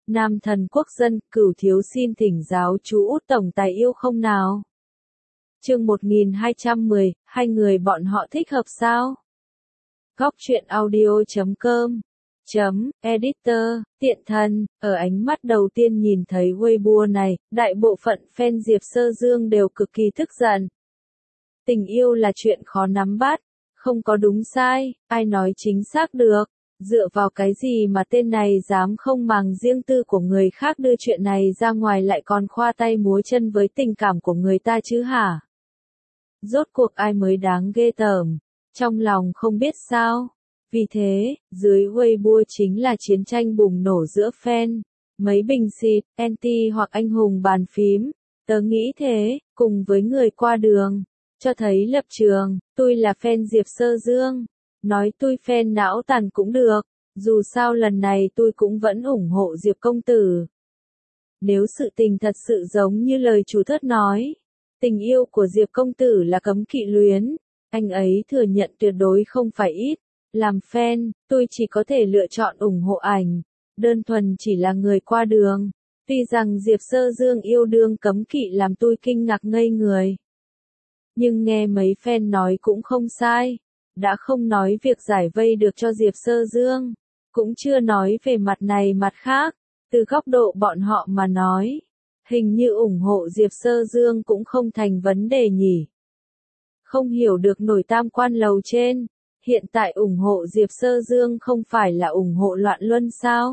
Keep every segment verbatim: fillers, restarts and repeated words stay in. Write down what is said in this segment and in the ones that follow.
Nam thần quốc dân, Cửu thiếu xin thỉnh giáo chú Út tổng tài yêu không nào? Chương một nghìn hai trăm mười, hai người bọn họ thích hợp sao? Góc truyện audio chấm com chấm editor, tiện thân, ở ánh mắt đầu tiên nhìn thấy Weibo này, đại bộ phận fan Diệp Sơ Dương đều cực kỳ tức giận. Tình yêu là chuyện khó nắm bắt, không có đúng sai, ai nói chính xác được, dựa vào cái gì mà tên này dám không màng riêng tư của người khác đưa chuyện này ra ngoài lại còn khoa tay múa chân với tình cảm của người ta chứ hả? Rốt cuộc ai mới đáng ghê tởm, trong lòng không biết sao. Vì thế, dưới Weibo chính là chiến tranh bùng nổ giữa fan, mấy bình xịt, anti hoặc anh hùng bàn phím. Tớ nghĩ thế, cùng với người qua đường, cho thấy lập trường, tôi là fan Diệp Sơ Dương. Nói tôi fan não tàn cũng được, dù sao lần này tôi cũng vẫn ủng hộ Diệp công tử. Nếu sự tình thật sự giống như lời chủ thớt nói, tình yêu của Diệp công tử là cấm kỵ luyến, anh ấy thừa nhận tuyệt đối không phải ít. Làm fan, tôi chỉ có thể lựa chọn ủng hộ ảnh, đơn thuần chỉ là người qua đường. Tuy rằng Diệp Sơ Dương yêu đương cấm kỵ làm tôi kinh ngạc ngây người. Nhưng nghe mấy fan nói cũng không sai, đã không nói việc giải vây được cho Diệp Sơ Dương, cũng chưa nói về mặt này mặt khác, từ góc độ bọn họ mà nói, hình như ủng hộ Diệp Sơ Dương cũng không thành vấn đề nhỉ. Không hiểu được nổi tam quan lầu trên. Hiện tại ủng hộ Diệp Sơ Dương không phải là ủng hộ loạn luân sao?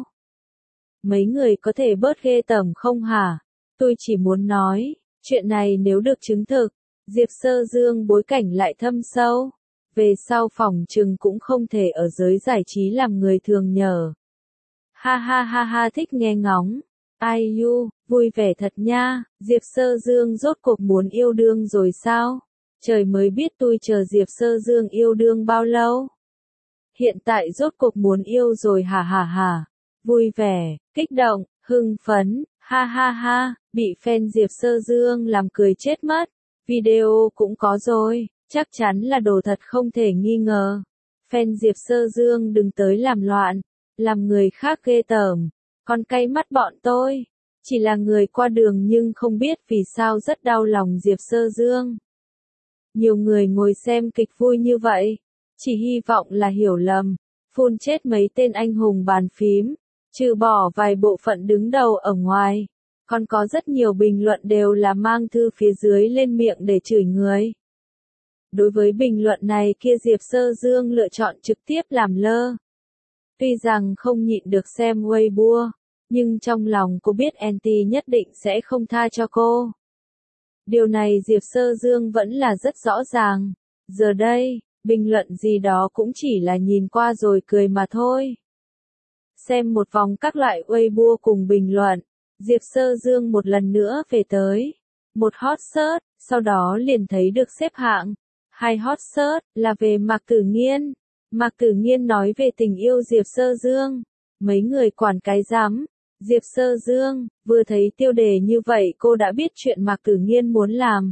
Mấy người có thể bớt ghê tởm không hả? Tôi chỉ muốn nói, chuyện này nếu được chứng thực, Diệp Sơ Dương bối cảnh lại thâm sâu, về sau phòng trừng cũng không thể ở giới giải trí làm người thường nhờ. Ha ha ha ha, thích nghe ngóng. Ai u, vui vẻ thật nha, Diệp Sơ Dương rốt cuộc muốn yêu đương rồi sao? Trời mới biết tôi chờ Diệp Sơ Dương yêu đương bao lâu. Hiện tại rốt cuộc muốn yêu rồi hả hả hả. Vui vẻ, kích động, hưng phấn, ha ha ha, bị fan Diệp Sơ Dương làm cười chết mất. Video cũng có rồi, chắc chắn là đồ thật không thể nghi ngờ. Fan Diệp Sơ Dương đừng tới làm loạn, làm người khác ghê tởm, còn cay mắt bọn tôi. Chỉ là người qua đường nhưng không biết vì sao rất đau lòng Diệp Sơ Dương. Nhiều người ngồi xem kịch vui như vậy, chỉ hy vọng là hiểu lầm, phun chết mấy tên anh hùng bàn phím, trừ bỏ vài bộ phận đứng đầu ở ngoài, còn có rất nhiều bình luận đều là mang thư phía dưới lên miệng để chửi người. Đối với bình luận này kia Diệp Sơ Dương lựa chọn trực tiếp làm lơ. Tuy rằng không nhịn được xem Weibo, nhưng trong lòng cô biết anti nhất định sẽ không tha cho cô. Điều này Diệp Sơ Dương vẫn là rất rõ ràng. Giờ đây, bình luận gì đó cũng chỉ là nhìn qua rồi cười mà thôi. Xem một vòng các loại Weibo cùng bình luận, Diệp Sơ Dương một lần nữa về tới một hot search, sau đó liền thấy được xếp hạng. Hai hot search là về Mạc Tử Nghiên. Mạc Tử Nghiên nói về tình yêu Diệp Sơ Dương. Mấy người quản cái rắm. Diệp Sơ Dương, vừa thấy tiêu đề như vậy cô đã biết chuyện Mạc Tử Nghiên muốn làm.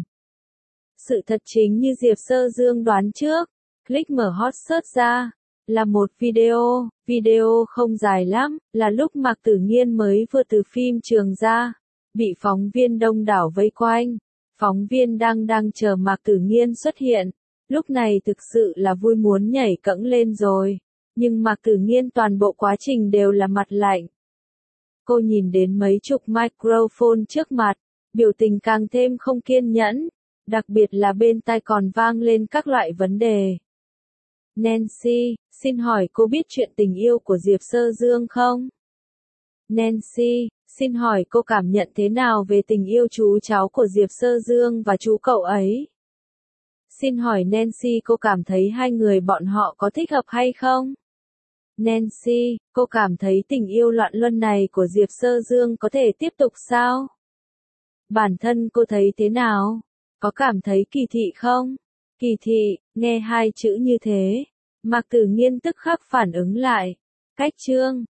Sự thật chính như Diệp Sơ Dương đoán trước, click mở hot search ra, là một video, video không dài lắm, là lúc Mạc Tử Nghiên mới vừa từ phim trường ra, bị phóng viên đông đảo vây quanh, phóng viên đang đang chờ Mạc Tử Nghiên xuất hiện, lúc này thực sự là vui muốn nhảy cẫng lên rồi, nhưng Mạc Tử Nghiên toàn bộ quá trình đều là mặt lạnh. Cô nhìn đến mấy chục microphone trước mặt, biểu tình càng thêm không kiên nhẫn, đặc biệt là bên tai còn vang lên các loại vấn đề. Nancy, xin hỏi cô biết chuyện tình yêu của Diệp Sơ Dương không? Nancy, xin hỏi cô cảm nhận thế nào về tình yêu chú cháu của Diệp Sơ Dương và chú cậu ấy? Xin hỏi Nancy, cô cảm thấy hai người bọn họ có thích hợp hay không? Nancy, cô cảm thấy tình yêu loạn luân này của Diệp Sơ Dương có thể tiếp tục sao? Bản thân cô thấy thế nào? Có cảm thấy kỳ thị không? Kỳ thị, nghe hai chữ như thế, Mạc Tử Nghiên tức khắc phản ứng lại. Cách chương,